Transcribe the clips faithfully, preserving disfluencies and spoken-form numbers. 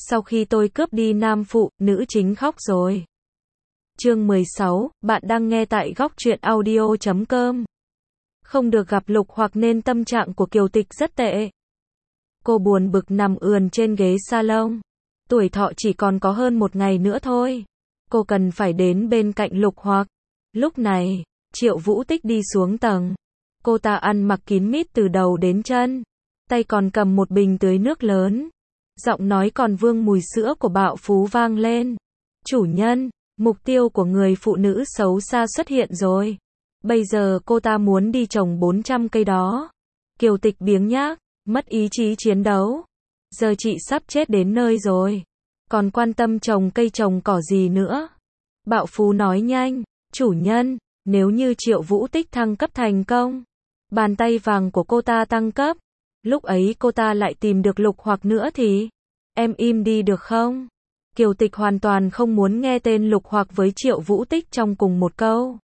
Sau khi tôi cướp đi nam phụ, nữ chính khóc rồi. Chương mười sáu, bạn đang nghe tại góc truyện audio chấm com. Không được gặp Lục Hoặc nên tâm trạng của Kiều Tịch rất tệ. Cô buồn bực nằm ườn trên ghế salon. Tuổi thọ chỉ còn có hơn một ngày nữa thôi. Cô cần phải đến bên cạnh Lục Hoặc. Lúc này, Triệu Vũ Tích đi xuống tầng. Cô ta ăn mặc kín mít từ đầu đến chân. Tay còn cầm một bình tưới nước lớn. Giọng nói còn vương mùi sữa của bạo phú vang lên. Chủ nhân, mục tiêu của người phụ nữ xấu xa xuất hiện rồi. Bây giờ cô ta muốn đi trồng bốn trăm cây đó. Kiều Tịch biếng nhác, mất ý chí chiến đấu. Giờ chị sắp chết đến nơi rồi. Còn quan tâm trồng cây trồng cỏ gì nữa. Bạo phú nói nhanh, chủ nhân, nếu như Triệu Vũ Tích thăng cấp thành công. Bàn tay vàng của cô ta tăng cấp. Lúc ấy cô ta lại tìm được Lục Hoặc nữa thì, em im đi được không? Kiều Tịch hoàn toàn không muốn nghe tên Lục Hoặc với Triệu Vũ Tích trong cùng một câu.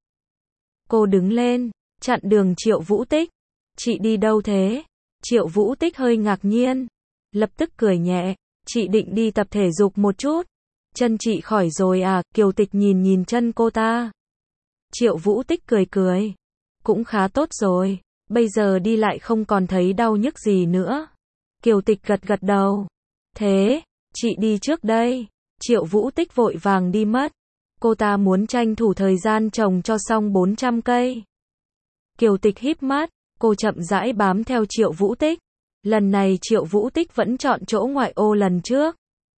Cô đứng lên, chặn đường Triệu Vũ Tích. Chị đi đâu thế? Triệu Vũ Tích hơi ngạc nhiên. Lập tức cười nhẹ, chị định đi tập thể dục một chút. Chân chị khỏi rồi à? Kiều Tịch nhìn nhìn chân cô ta. Triệu Vũ Tích cười cười. Cũng khá tốt rồi. Bây giờ đi lại không còn thấy đau nhức gì nữa. Kiều Tịch gật gật đầu. Thế, chị đi trước đây. Triệu Vũ Tích vội vàng đi mất. Cô ta muốn tranh thủ thời gian trồng cho xong bốn trăm cây. Kiều Tịch híp mắt, cô chậm rãi bám theo Triệu Vũ Tích. Lần này Triệu Vũ Tích vẫn chọn chỗ ngoại ô lần trước.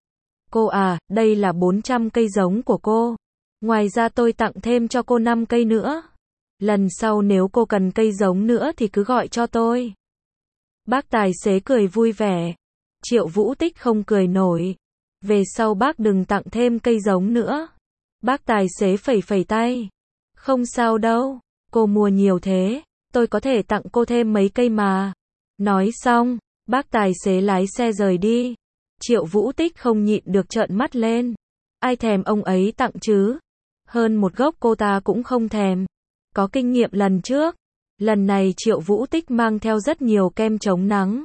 Cô à, đây là bốn trăm cây giống của cô. Ngoài ra tôi tặng thêm cho cô năm cây nữa. Lần sau nếu cô cần cây giống nữa thì cứ gọi cho tôi. Bác tài xế cười vui vẻ. Triệu Vũ Tích không cười nổi. Về sau bác đừng tặng thêm cây giống nữa. Bác tài xế phẩy phẩy tay. Không sao đâu, cô mua nhiều thế, tôi có thể tặng cô thêm mấy cây mà. Nói xong, bác tài xế lái xe rời đi. Triệu Vũ Tích không nhịn được trợn mắt lên. Ai thèm ông ấy tặng chứ? Hơn một gốc cô ta cũng không thèm. Có kinh nghiệm lần trước. Lần này Triệu Vũ Tích mang theo rất nhiều kem chống nắng.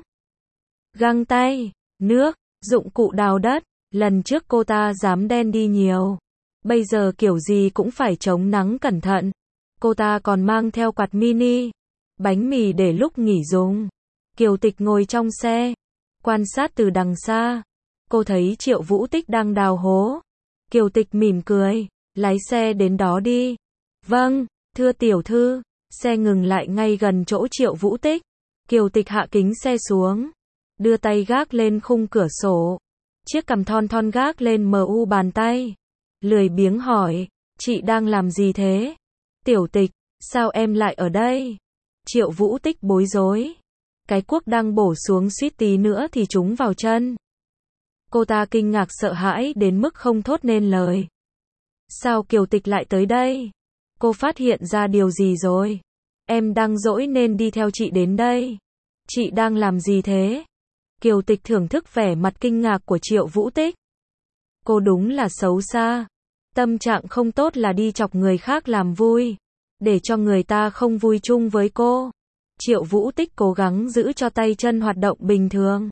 Găng tay, nước, dụng cụ đào đất. Lần trước cô ta dám đen đi nhiều. Bây giờ kiểu gì cũng phải chống nắng cẩn thận. Cô ta còn mang theo quạt mini. Bánh mì để lúc nghỉ dùng. Kiều Tịch ngồi trong xe. Quan sát từ đằng xa. Cô thấy Triệu Vũ Tích đang đào hố. Kiều Tịch mỉm cười. Lái xe đến đó đi. Vâng, thưa tiểu thư. Xe ngừng lại ngay gần chỗ Triệu Vũ Tích. Kiều Tịch hạ kính xe xuống. Đưa tay gác lên khung cửa sổ. Chiếc cằm thon thon gác lên mờ u bàn tay. Lười biếng hỏi, chị đang làm gì thế? Tiểu Tịch, sao em lại ở đây? Triệu Vũ Tích bối rối. Cái cuốc đang bổ xuống suýt tí nữa thì trúng vào chân. Cô ta kinh ngạc sợ hãi đến mức không thốt nên lời. Sao Kiều Tịch lại tới đây? Cô phát hiện ra điều gì rồi? Em đang dỗi nên đi theo chị đến đây. Chị đang làm gì thế? Kiều Tịch thưởng thức vẻ mặt kinh ngạc của Triệu Vũ Tích. Cô đúng là xấu xa. Tâm trạng không tốt là đi chọc người khác làm vui. Để cho người ta không vui chung với cô. Triệu Vũ Tích cố gắng giữ cho tay chân hoạt động bình thường.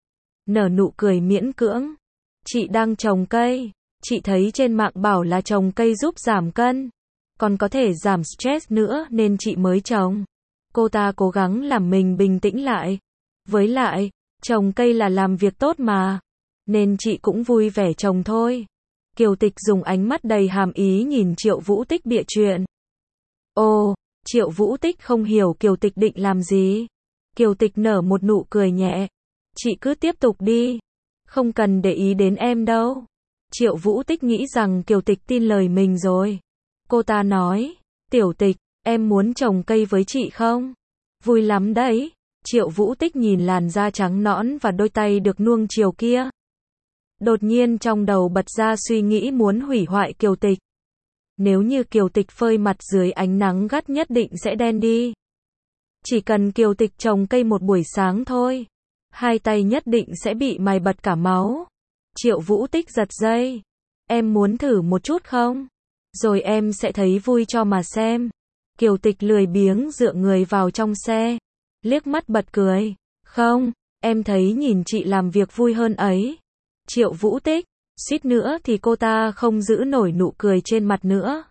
Nở nụ cười miễn cưỡng. Chị đang trồng cây. Chị thấy trên mạng bảo là trồng cây giúp giảm cân. Còn có thể giảm stress nữa nên chị mới trồng. Cô ta cố gắng làm mình bình tĩnh lại. Với lại, trồng cây là làm việc tốt mà. Nên chị cũng vui vẻ trồng thôi. Kiều Tịch dùng ánh mắt đầy hàm ý nhìn Triệu Vũ Tích bịa chuyện. Ồ, Triệu Vũ Tích không hiểu Kiều Tịch định làm gì. Kiều Tịch nở một nụ cười nhẹ. Chị cứ tiếp tục đi. Không cần để ý đến em đâu. Triệu Vũ Tích nghĩ rằng Kiều Tịch tin lời mình rồi. Cô ta nói, Tiểu Tịch, em muốn trồng cây với chị không? Vui lắm đấy. Triệu Vũ Tích nhìn làn da trắng nõn và đôi tay được nuông chiều kia. Đột nhiên trong đầu bật ra suy nghĩ muốn hủy hoại Kiều Tịch. Nếu như Kiều Tịch phơi mặt dưới ánh nắng gắt nhất định sẽ đen đi. Chỉ cần Kiều Tịch trồng cây một buổi sáng thôi. Hai tay nhất định sẽ bị mài bật cả máu. Triệu Vũ Tích giật dây. Em muốn thử một chút không? Rồi em sẽ thấy vui cho mà xem. Kiều Tịch lười biếng dựa người vào trong xe. Liếc mắt bật cười. Không, em thấy nhìn chị làm việc vui hơn ấy. Triệu Vũ Tích, suýt nữa thì cô ta không giữ nổi nụ cười trên mặt nữa.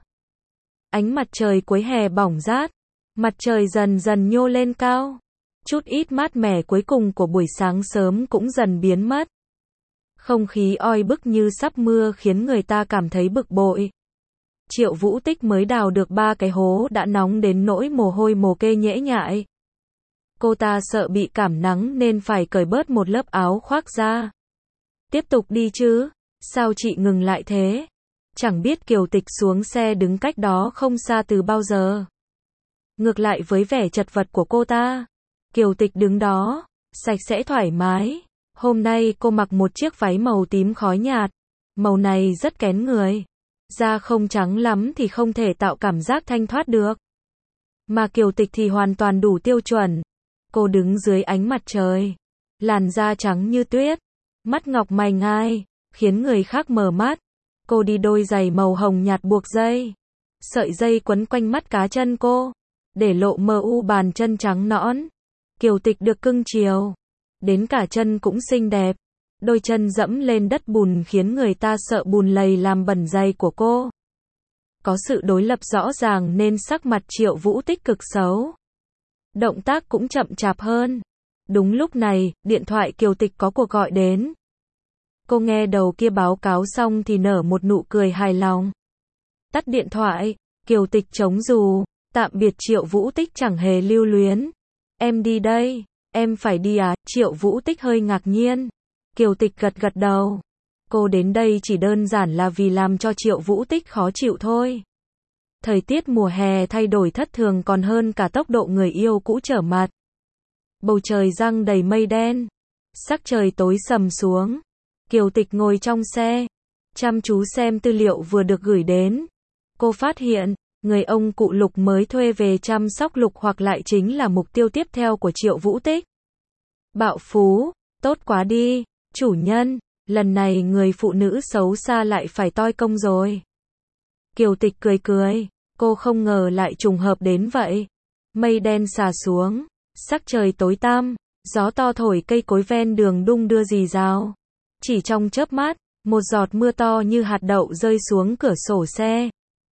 Ánh mặt trời cuối hè bỏng rát, mặt trời dần dần nhô lên cao. Chút ít mát mẻ cuối cùng của buổi sáng sớm cũng dần biến mất. Không khí oi bức như sắp mưa khiến người ta cảm thấy bực bội. Triệu Vũ Tích mới đào được ba cái hố đã nóng đến nỗi mồ hôi mồ kê nhễ nhại. Cô ta sợ bị cảm nắng nên phải cởi bớt một lớp áo khoác ra. Tiếp tục đi chứ, sao chị ngừng lại thế? Chẳng biết Kiều Tịch xuống xe đứng cách đó không xa từ bao giờ. Ngược lại với vẻ chật vật của cô ta, Kiều Tịch đứng đó, sạch sẽ thoải mái. Hôm nay cô mặc một chiếc váy màu tím khói nhạt. Màu này rất kén người. Da không trắng lắm thì không thể tạo cảm giác thanh thoát được. Mà Kiều Tịch thì hoàn toàn đủ tiêu chuẩn. Cô đứng dưới ánh mặt trời. Làn da trắng như tuyết. Mắt ngọc mày ngai, khiến người khác mờ mắt. Cô đi đôi giày màu hồng nhạt buộc dây. Sợi dây quấn quanh mắt cá chân cô, để lộ mờ u bàn chân trắng nõn. Kiều Tịch được cưng chiều. Đến cả chân cũng xinh đẹp. Đôi chân dẫm lên đất bùn khiến người ta sợ bùn lầy làm bẩn giày của cô. Có sự đối lập rõ ràng nên sắc mặt Triệu Vũ Tích cực xấu. Động tác cũng chậm chạp hơn. Đúng lúc này, điện thoại Kiều Tịch có cuộc gọi đến. Cô nghe đầu kia báo cáo xong thì nở một nụ cười hài lòng. Tắt điện thoại, Kiều Tịch chống dù, tạm biệt Triệu Vũ Tích chẳng hề lưu luyến. Em đi đây, em phải đi à? Triệu Vũ Tích hơi ngạc nhiên. Kiều Tịch gật gật đầu. Cô đến đây chỉ đơn giản là vì làm cho Triệu Vũ Tích khó chịu thôi. Thời tiết mùa hè thay đổi thất thường còn hơn cả tốc độ người yêu cũ trở mặt. Bầu trời giăng đầy mây đen. Sắc trời tối sầm xuống. Kiều Tịch ngồi trong xe, chăm chú xem tư liệu vừa được gửi đến. Cô phát hiện, người ông cụ Lục mới thuê về chăm sóc Lục Hoặc lại chính là mục tiêu tiếp theo của Triệu Vũ Tích. Bạo phú, tốt quá đi, chủ nhân, lần này người phụ nữ xấu xa lại phải toi công rồi. Kiều Tịch cười cười, cô không ngờ lại trùng hợp đến vậy. Mây đen xà xuống, sắc trời tối tăm, gió to thổi cây cối ven đường đung đưa rì rào. Chỉ trong chớp mắt, một giọt mưa to như hạt đậu rơi xuống cửa sổ xe.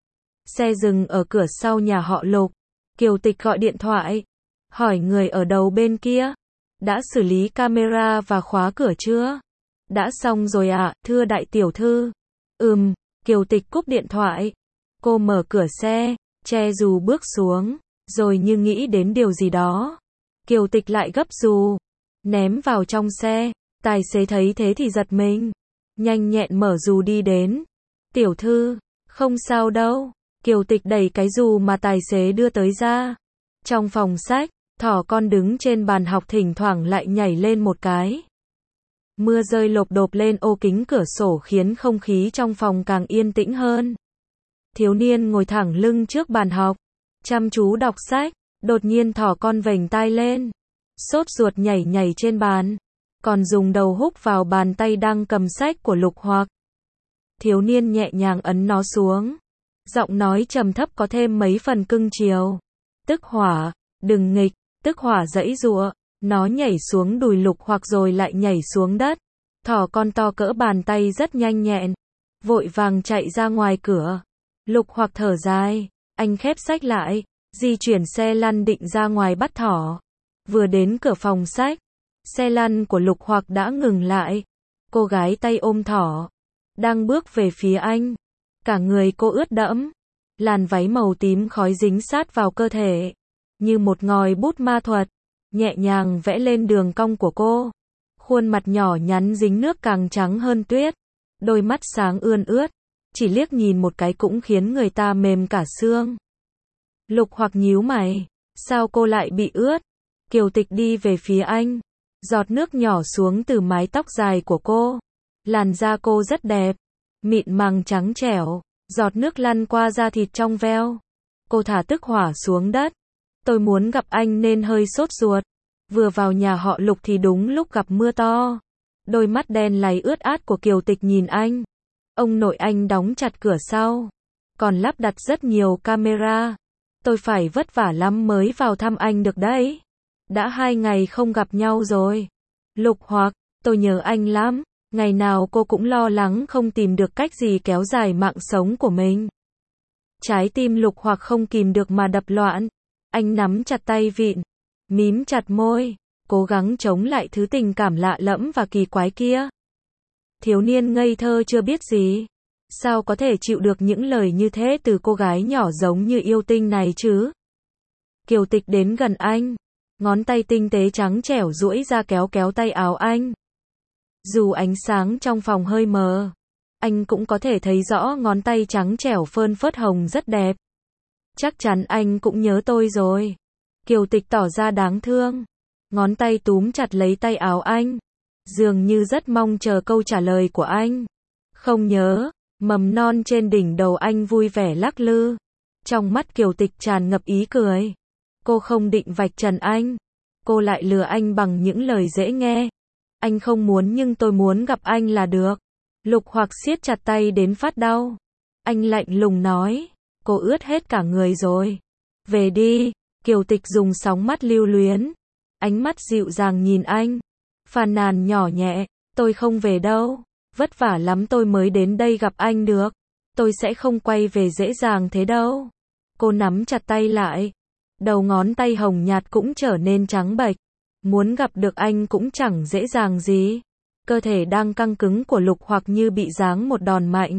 Xe dừng ở cửa sau nhà họ Lục. Kiều Tịch gọi điện thoại, hỏi người ở đầu bên kia. Đã xử lý camera và khóa cửa chưa? Đã xong rồi ạ, à, thưa đại tiểu thư. Ừm, Kiều Tịch cúp điện thoại. Cô mở cửa xe, che dù bước xuống, rồi như nghĩ đến điều gì đó. Kiều Tịch lại gấp dù, ném vào trong xe. Tài xế thấy thế thì giật mình. Nhanh nhẹn mở dù đi đến. Tiểu thư, không sao đâu. Kiều Tịch đẩy cái dù mà tài xế đưa tới ra. Trong phòng sách, thỏ con đứng trên bàn học thỉnh thoảng lại nhảy lên một cái. Mưa rơi lộp độp lên ô kính cửa sổ khiến không khí trong phòng càng yên tĩnh hơn. Thiếu niên ngồi thẳng lưng trước bàn học, chăm chú đọc sách. Đột nhiên thỏ con vểnh tai lên, sốt ruột nhảy nhảy trên bàn, còn dùng đầu húc vào bàn tay đang cầm sách của Lục Hoặc. Thiếu niên nhẹ nhàng ấn nó xuống. Giọng nói trầm thấp có thêm mấy phần cưng chiều. Tức Hỏa, đừng nghịch. Tức Hỏa giãy giụa, nó nhảy xuống đùi Lục Hoặc rồi lại nhảy xuống đất. Thỏ con to cỡ bàn tay rất nhanh nhẹn, vội vàng chạy ra ngoài cửa. Lục Hoặc thở dài, anh khép sách lại, di chuyển xe lăn định ra ngoài bắt thỏ. Vừa đến cửa phòng sách, xe lăn của Lục Hoặc đã ngừng lại. Cô gái tay ôm thỏ, đang bước về phía anh. Cả người cô ướt đẫm, làn váy màu tím khói dính sát vào cơ thể, như một ngòi bút ma thuật, nhẹ nhàng vẽ lên đường cong của cô. Khuôn mặt nhỏ nhắn dính nước càng trắng hơn tuyết, đôi mắt sáng ươn ướt, chỉ liếc nhìn một cái cũng khiến người ta mềm cả xương. Lục Hoặc nhíu mày, sao cô lại bị ướt? Kiều Tịch đi về phía anh, giọt nước nhỏ xuống từ mái tóc dài của cô. Làn da cô rất đẹp, mịn màng trắng trẻo, giọt nước lăn qua da thịt trong veo. Cô thả Tức Hỏa xuống đất. Tôi muốn gặp anh nên hơi sốt ruột. Vừa vào nhà họ Lục thì đúng lúc gặp mưa to. Đôi mắt đen láy ướt át của Kiều Tịch nhìn anh. Ông nội anh đóng chặt cửa sau, còn lắp đặt rất nhiều camera. Tôi phải vất vả lắm mới vào thăm anh được đấy. Đã hai ngày không gặp nhau rồi. Lục Hoặc, tôi nhớ anh lắm. Ngày nào cô cũng lo lắng không tìm được cách gì kéo dài mạng sống của mình. Trái tim Lục Hoặc không kìm được mà đập loạn. Anh nắm chặt tay vịn, mím chặt môi, cố gắng chống lại thứ tình cảm lạ lẫm và kỳ quái kia. Thiếu niên ngây thơ chưa biết gì. Sao có thể chịu được những lời như thế từ cô gái nhỏ giống như yêu tinh này chứ? Kiều Tịch đến gần anh. Ngón tay tinh tế trắng trẻo duỗi ra kéo kéo tay áo anh. Dù ánh sáng trong phòng hơi mờ, anh cũng có thể thấy rõ ngón tay trắng trẻo phơn phớt hồng rất đẹp. Chắc chắn anh cũng nhớ tôi rồi. Kiều Tịch tỏ ra đáng thương. Ngón tay túm chặt lấy tay áo anh. Dường như rất mong chờ câu trả lời của anh. Không nhớ. Mầm non trên đỉnh đầu anh vui vẻ lắc lư. Trong mắt Kiều Tịch tràn ngập ý cười. Cô không định vạch trần anh. Cô lại lừa anh bằng những lời dễ nghe. Anh không muốn nhưng tôi muốn gặp anh là được. Lục Hoặc siết chặt tay đến phát đau. Anh lạnh lùng nói. Cô ướt hết cả người rồi. Về đi. Kiều Tịch dùng sóng mắt lưu luyến. Ánh mắt dịu dàng nhìn anh. Phàn nàn nhỏ nhẹ. Tôi không về đâu. Vất vả lắm tôi mới đến đây gặp anh được. Tôi sẽ không quay về dễ dàng thế đâu. Cô nắm chặt tay lại. Đầu ngón tay hồng nhạt cũng trở nên trắng bệch. Muốn gặp được anh cũng chẳng dễ dàng gì. Cơ thể đang căng cứng của Lục Hoặc như bị giáng một đòn mạnh.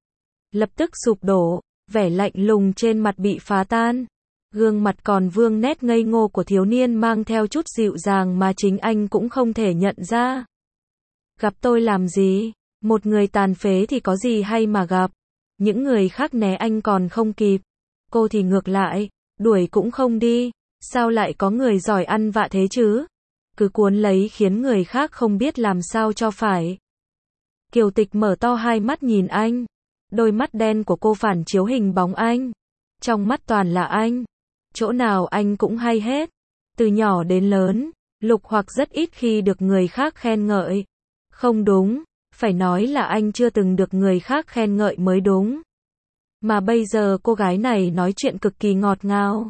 Lập tức sụp đổ, vẻ lạnh lùng trên mặt bị phá tan. Gương mặt còn vương nét ngây ngô của thiếu niên mang theo chút dịu dàng mà chính anh cũng không thể nhận ra. Gặp tôi làm gì? Một người tàn phế thì có gì hay mà gặp? Những người khác né anh còn không kịp. Cô thì ngược lại, đuổi cũng không đi. Sao lại có người giỏi ăn vạ thế chứ? Cứ cuốn lấy khiến người khác không biết làm sao cho phải. Kiều Tịch mở to hai mắt nhìn anh. Đôi mắt đen của cô phản chiếu hình bóng anh. Trong mắt toàn là anh. Chỗ nào anh cũng hay hết. Từ nhỏ đến lớn, Lục Hoặc rất ít khi được người khác khen ngợi. Không đúng, phải nói là anh chưa từng được người khác khen ngợi mới đúng. Mà bây giờ cô gái này nói chuyện cực kỳ ngọt ngào.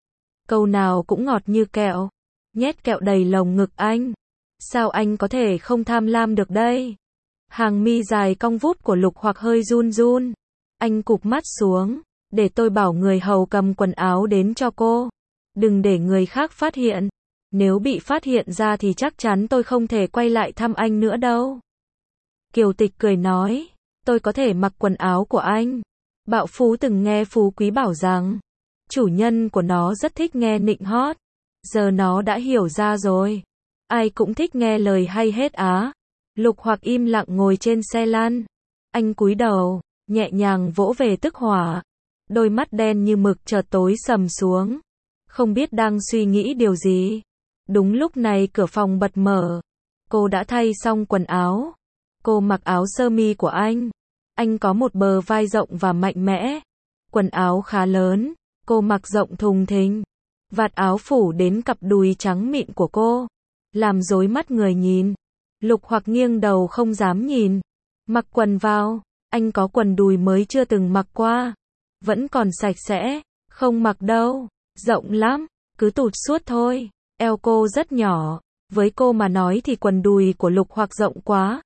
Câu nào cũng ngọt như kẹo. Nhét kẹo đầy lồng ngực anh. Sao anh có thể không tham lam được đây? Hàng mi dài cong vút của Lục Hoặc hơi run run. Anh cụp mắt xuống. Để tôi bảo người hầu cầm quần áo đến cho cô. Đừng để người khác phát hiện. Nếu bị phát hiện ra thì chắc chắn tôi không thể quay lại thăm anh nữa đâu. Kiều Tịch cười nói. Tôi có thể mặc quần áo của anh. Bạo Phú từng nghe Phú Quý bảo rằng chủ nhân của nó rất thích nghe nịnh hót. Giờ nó đã hiểu ra rồi. Ai cũng thích nghe lời hay hết á. Lục Hoặc im lặng ngồi trên xe lăn. Anh cúi đầu, nhẹ nhàng vỗ về tức hỏa. Đôi mắt đen như mực chợt tối sầm xuống. Không biết đang suy nghĩ điều gì. Đúng lúc này cửa phòng bật mở. Cô đã thay xong quần áo. Cô mặc áo sơ mi của anh. Anh có một bờ vai rộng và mạnh mẽ. Quần áo khá lớn. Cô mặc rộng thùng thình. Vạt áo phủ đến cặp đùi trắng mịn của cô. Làm rối mắt người nhìn. Lục Hoặc nghiêng đầu không dám nhìn. Mặc quần vào. Anh có quần đùi mới chưa từng mặc qua. Vẫn còn sạch sẽ. Không mặc đâu. Rộng lắm. Cứ tụt suốt thôi. Eo cô rất nhỏ. Với cô mà nói thì quần đùi của Lục Hoặc rộng quá.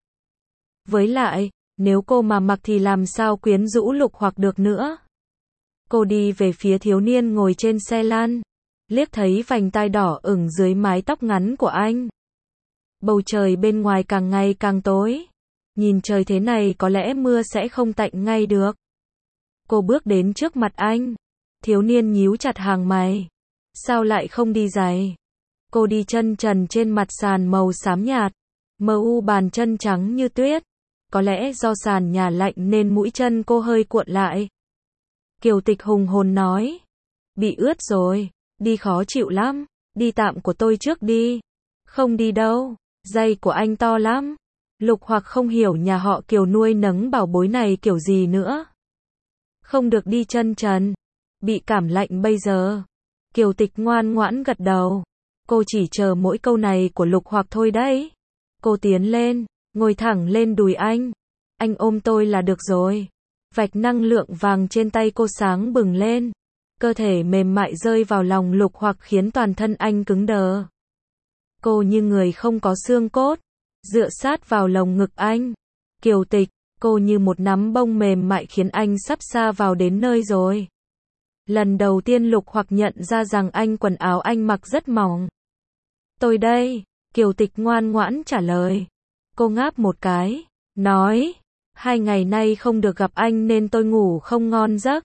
Với lại, nếu cô mà mặc thì làm sao quyến rũ Lục Hoặc được nữa. Cô đi về phía thiếu niên ngồi trên xe lăn. Liếc thấy vành tai đỏ ửng dưới mái tóc ngắn của anh. Bầu trời bên ngoài càng ngày càng tối. Nhìn trời thế này có lẽ mưa sẽ không tạnh ngay được. Cô bước đến trước mặt anh. Thiếu niên nhíu chặt hàng mày. Sao lại không đi giày? Cô đi chân trần trên mặt sàn màu xám nhạt. Mờ u bàn chân trắng như tuyết. Có lẽ do sàn nhà lạnh nên mũi chân cô hơi cuộn lại. Kiều Tịch hùng hồn nói. Bị ướt rồi. Đi khó chịu lắm. Đi tạm của tôi trước đi. Không đi đâu. Giày của anh to lắm. Lục Hoặc không hiểu nhà họ Kiều nuôi nấng bảo bối này kiểu gì nữa. Không được đi chân trần. Bị cảm lạnh bây giờ. Kiều Tịch ngoan ngoãn gật đầu. Cô chỉ chờ mỗi câu này của Lục Hoặc thôi đấy. Cô tiến lên, ngồi thẳng lên đùi anh. Anh ôm tôi là được rồi. Vạch năng lượng vàng trên tay cô sáng bừng lên. Cơ thể mềm mại rơi vào lòng Lục Hoặc khiến toàn thân anh cứng đờ. Cô như người không có xương cốt. dựa sát vào lồng ngực anh. Kiều Tịch, cô như một nắm bông mềm mại khiến anh sắp xa vào đến nơi rồi. Lần đầu tiên Lục Hoặc nhận ra rằng anh quần áo anh mặc rất mỏng. Tôi đây, Kiều Tịch ngoan ngoãn trả lời. Cô ngáp một cái, nói, hai ngày nay không được gặp anh nên tôi ngủ không ngon giấc.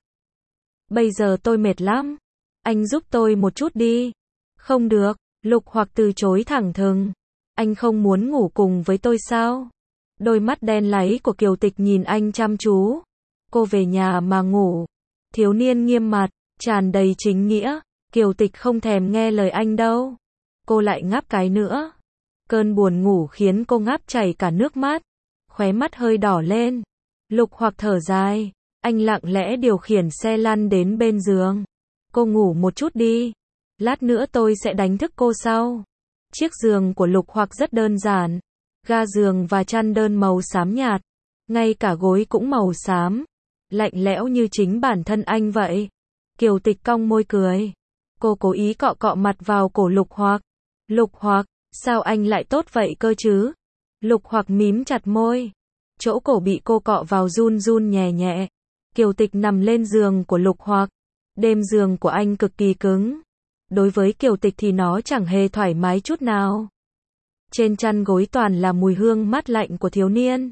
Bây giờ tôi mệt lắm, anh giúp tôi một chút đi. Không được, Lục Hoặc từ chối thẳng thừng. Anh không muốn ngủ cùng với tôi sao? Đôi mắt đen láy của Kiều Tịch nhìn anh chăm chú. Cô về nhà mà ngủ. Thiếu niên nghiêm mặt, tràn đầy chính nghĩa. Kiều Tịch không thèm nghe lời anh đâu. Cô lại ngáp cái nữa. Cơn buồn ngủ khiến cô ngáp chảy cả nước mắt. Khóe mắt hơi đỏ lên. Lục Hoặc thở dài. Anh lặng lẽ điều khiển xe lăn đến bên giường. Cô ngủ một chút đi. Lát nữa tôi sẽ đánh thức cô sau. Chiếc giường của Lục Hoặc rất đơn giản. Ga giường và chăn đơn màu xám nhạt. Ngay cả gối cũng màu xám. Lạnh lẽo như chính bản thân anh vậy. Kiều Tịch cong môi cười. Cô cố ý cọ cọ mặt vào cổ Lục Hoặc. Lục Hoặc, sao anh lại tốt vậy cơ chứ? Lục Hoặc mím chặt môi. Chỗ cổ bị cô cọ vào run run nhẹ nhẹ. Kiều Tịch nằm lên giường của Lục Hoặc. Đêm giường của anh cực kỳ cứng. Đối với Kiều Tịch thì nó chẳng hề thoải mái chút nào. Trên chăn gối toàn là mùi hương mát lạnh của thiếu niên.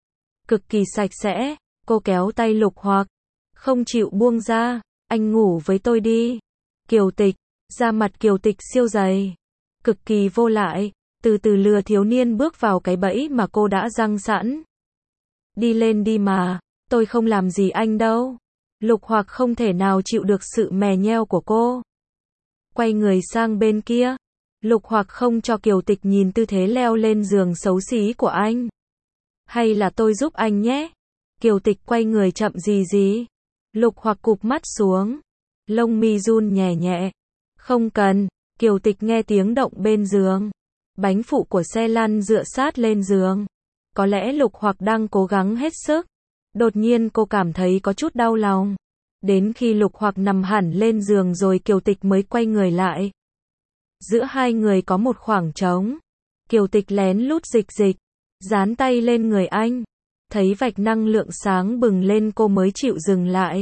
Cực kỳ sạch sẽ, cô kéo tay Lục Hoặc. Không chịu buông ra, anh ngủ với tôi đi. Kiều Tịch, da mặt Kiều Tịch siêu dày. Cực kỳ vô lại, từ từ lừa thiếu niên bước vào cái bẫy mà cô đã răng sẵn. Đi lên đi mà, tôi không làm gì anh đâu. Lục Hoặc không thể nào chịu được sự mè nheo của cô. Quay người sang bên kia. Lục Hoặc không cho Kiều Tịch nhìn tư thế leo lên giường xấu xí của anh. Hay là tôi giúp anh nhé? Kiều Tịch quay người chậm gì gì. Lục Hoặc cụp mắt xuống. Lông mi run nhẹ nhẹ. Không cần. Kiều Tịch nghe tiếng động bên giường. Bánh phụ của xe lăn dựa sát lên giường. Có lẽ Lục Hoặc đang cố gắng hết sức. Đột nhiên cô cảm thấy có chút đau lòng. Đến khi Lục Hoặc nằm hẳn lên giường rồi Kiều Tịch mới quay người lại. Giữa hai người có một khoảng trống. Kiều Tịch lén lút dịch dịch. Dán tay lên người anh. Thấy vạch năng lượng sáng bừng lên cô mới chịu dừng lại.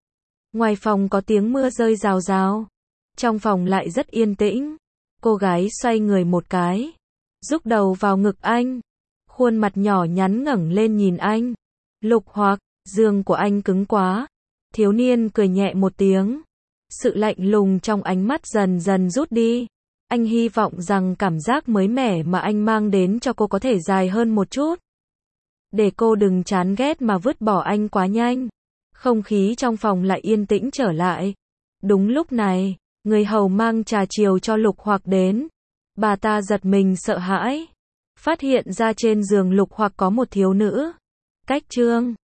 Ngoài phòng có tiếng mưa rơi rào rào. Trong phòng lại rất yên tĩnh. Cô gái xoay người một cái. Rúc đầu vào ngực anh. Khuôn mặt nhỏ nhắn ngẩng lên nhìn anh. Lục Hoặc, giường của anh cứng quá. Thiếu niên cười nhẹ một tiếng. Sự lạnh lùng trong ánh mắt dần dần rút đi. Anh hy vọng rằng cảm giác mới mẻ mà anh mang đến cho cô có thể dài hơn một chút. Để cô đừng chán ghét mà vứt bỏ anh quá nhanh. Không khí trong phòng lại yên tĩnh trở lại. Đúng lúc này, người hầu mang trà chiều cho Lục Hoặc đến. Bà ta giật mình sợ hãi. Phát hiện ra trên giường Lục Hoặc có một thiếu nữ. Cách chương